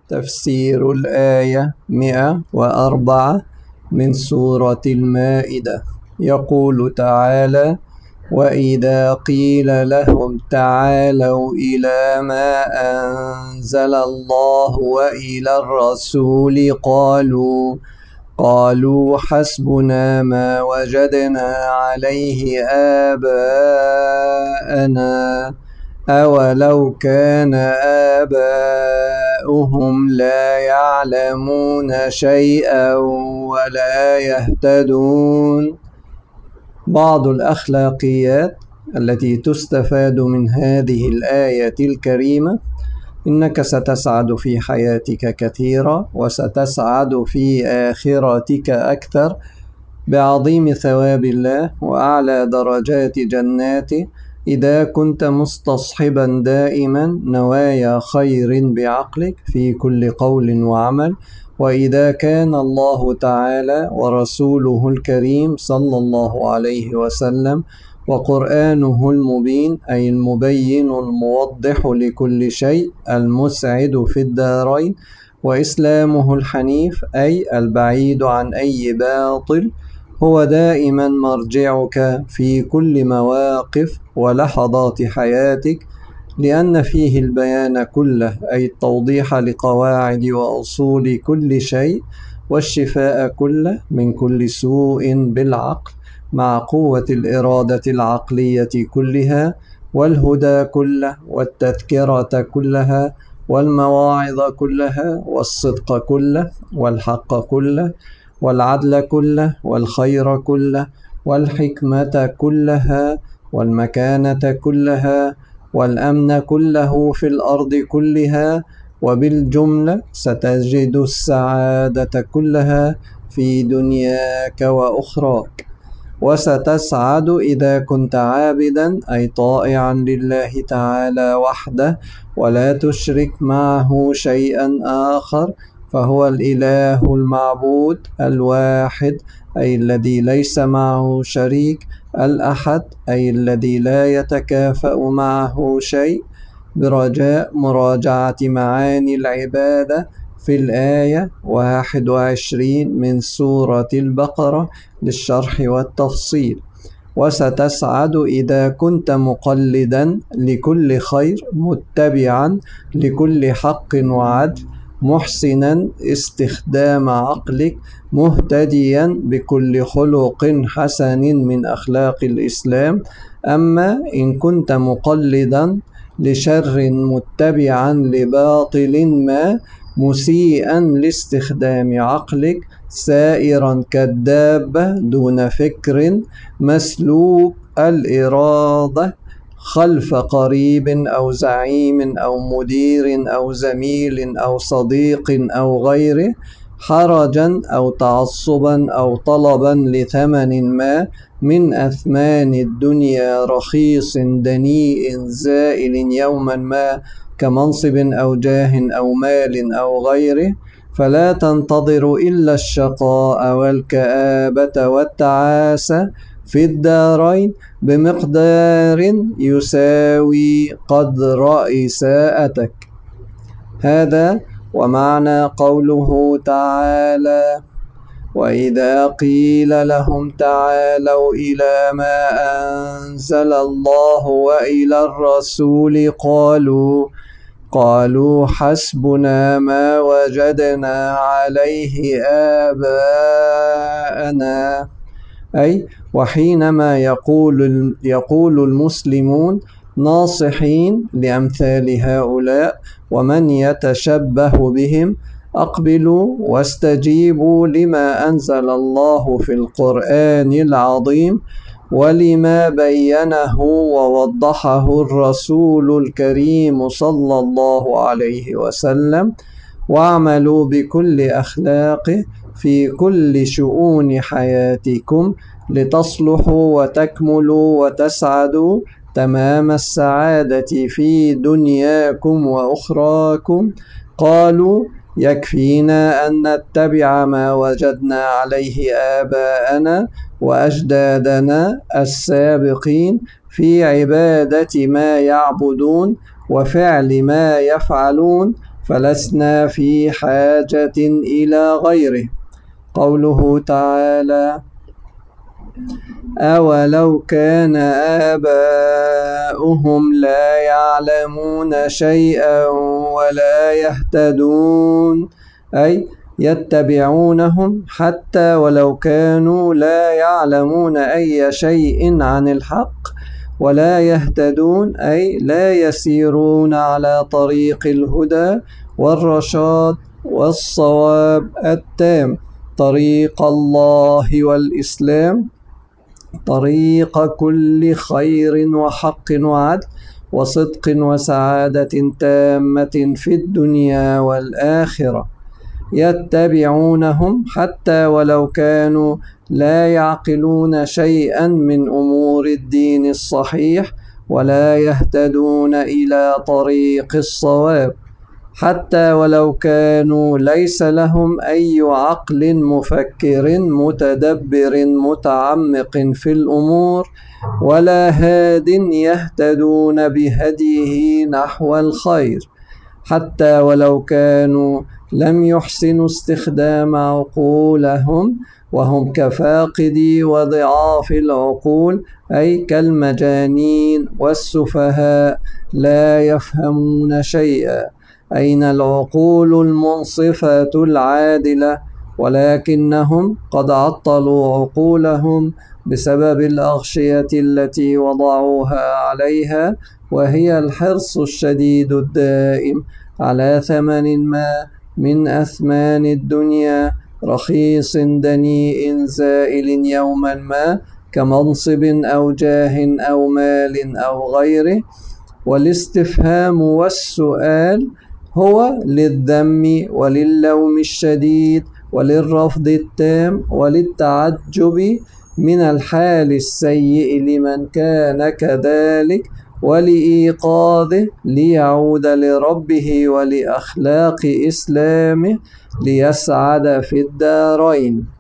تفسير الآية 104 من سورة المائدة. يقول تعالى: وإذا قيل لهم تعالوا إلى ما أنزل الله وإلى الرسول قالوا حسبنا ما وجدنا عليه آباءنا أولو كان آباؤهم لا يعلمون شيئا ولا يهتدون. بعض الأخلاقيات التي تستفاد من هذه الآية الكريمة: إنك ستسعد في حياتك كثيرا، وستسعد في آخرتك أكثر بعظيم ثواب الله وأعلى درجات جناته إذا كنت مستصحبا دائما نوايا خير بعقلك في كل قول وعمل، وإذا كان الله تعالى ورسوله الكريم صلى الله عليه وسلم وقرآنه المبين أي المبين الموضح لكل شيء المسعد في الدارين، وإسلامه الحنيف أي البعيد عن أي باطل هو دائما مرجعك في كل مواقف ولحظات حياتك، لأن فيه البيان كله أي التوضيح لقواعد وأصول كل شيء، والشفاء كله من كل سوء بالعقل مع قوة الإرادة العقلية كلها، والهدى كله والتذكرة كلها والمواعظ كلها والصدق كله والحق كله والعدل كله والخير كله والحكمة كلها والمكانة كلها والأمن كله في الأرض كلها، وبالجملة ستجد السعادة كلها في دنياك وأخراك. وستسعد إذا كنت عابدا أي طائعا لله تعالى وحده ولا تشرك معه شيئا آخر، فهو الإله المعبود الواحد أي الذي ليس معه شريك، الأحد أي الذي لا يتكافأ معه شيء، برجاء مراجعة معاني العبادة في الآية 21 من سورة البقرة للشرح والتفصيل. وستسعد إذا كنت مقلدا لكل خير متبعا لكل حق وعدل محسنا استخدام عقلك مهتديا بكل خلق حسن من أخلاق الإسلام. أما إن كنت مقلدا لشر متبعا لباطل ما مسيئا لاستخدام عقلك سائرا كالدابة دون فكر مسلوب الإرادة خلف قريب أو زعيم أو مدير أو زميل أو صديق أو غيره، حرجا أو تعصبا أو طلبا لثمن ما من أثمان الدنيا رخيص دنيء زائل يوما ما كمنصب أو جاه أو مال أو غيره، فلا تنتظر إلا الشقاء والكآبة والتعاسة في الدارين بمقدار يساوي قدر إساءتك. هذا ومعنى قوله تعالى: وإذا قيل لهم تعالوا إلى ما أنزل الله وإلى الرسول قالوا حسبنا ما وجدنا عليه آباءنا. أي وحينما يقول المسلمون ناصحين لأمثال هؤلاء ومن يتشبه بهم: أقبلوا واستجيبوا لما أنزل الله في القرآن العظيم ولما بينه ووضحه الرسول الكريم صلى الله عليه وسلم، واعملوا بكل أخلاقه في كل شؤون حياتكم لتصلحوا وتكملوا وتسعدوا تمام السعادة في دنياكم وأخراكم. قالوا: يكفينا أن نتبع ما وجدنا عليه آباءنا وأجدادنا السابقين في عبادة ما يعبدون وفعل ما يفعلون، فلسنا في حاجة إلى غيره. قوله تعالى: أولو كان آباؤهم لا يعلمون شيئا ولا يهتدون، أي يتبعونهم حتى ولو كانوا لا يعلمون أي شيء عن الحق، ولا يهتدون أي لا يسيرون على طريق الهدى والرشاد والصواب التام، طريق الله والإسلام، طريق كل خير وحق وعدل وصدق وسعادة تامة في الدنيا والآخرة. يتبعونهم حتى ولو كانوا لا يعقلون شيئا من أمور الدين الصحيح، ولا يهتدون إلى طريق الصواب، حتى ولو كانوا ليس لهم أي عقل مفكر متدبر متعمق في الأمور، ولا هاد يهتدون بهديه نحو الخير، حتى ولو كانوا لم يحسنوا استخدام عقولهم، وهم كفاقدي وضعاف العقول، أي كالمجانين والسفهاء لا يفهمون شيئا. أين العقول المنصفة العادلة؟ ولكنهم قد عطلوا عقولهم بسبب الأغشية التي وضعوها عليها، وهي الحرص الشديد الدائم على ثمن ما من أثمان الدنيا، رخيص دنيء زائل يوما ما، كمنصب أو جاه أو مال أو غيره. والاستفهام والسؤال هو للذم وللوم الشديد وللرفض التام وللتعجب من الحال السيء لمن كان كذلك، ولإيقاظه ليعود لربه ولأخلاق إسلامه ليسعد في الدارين.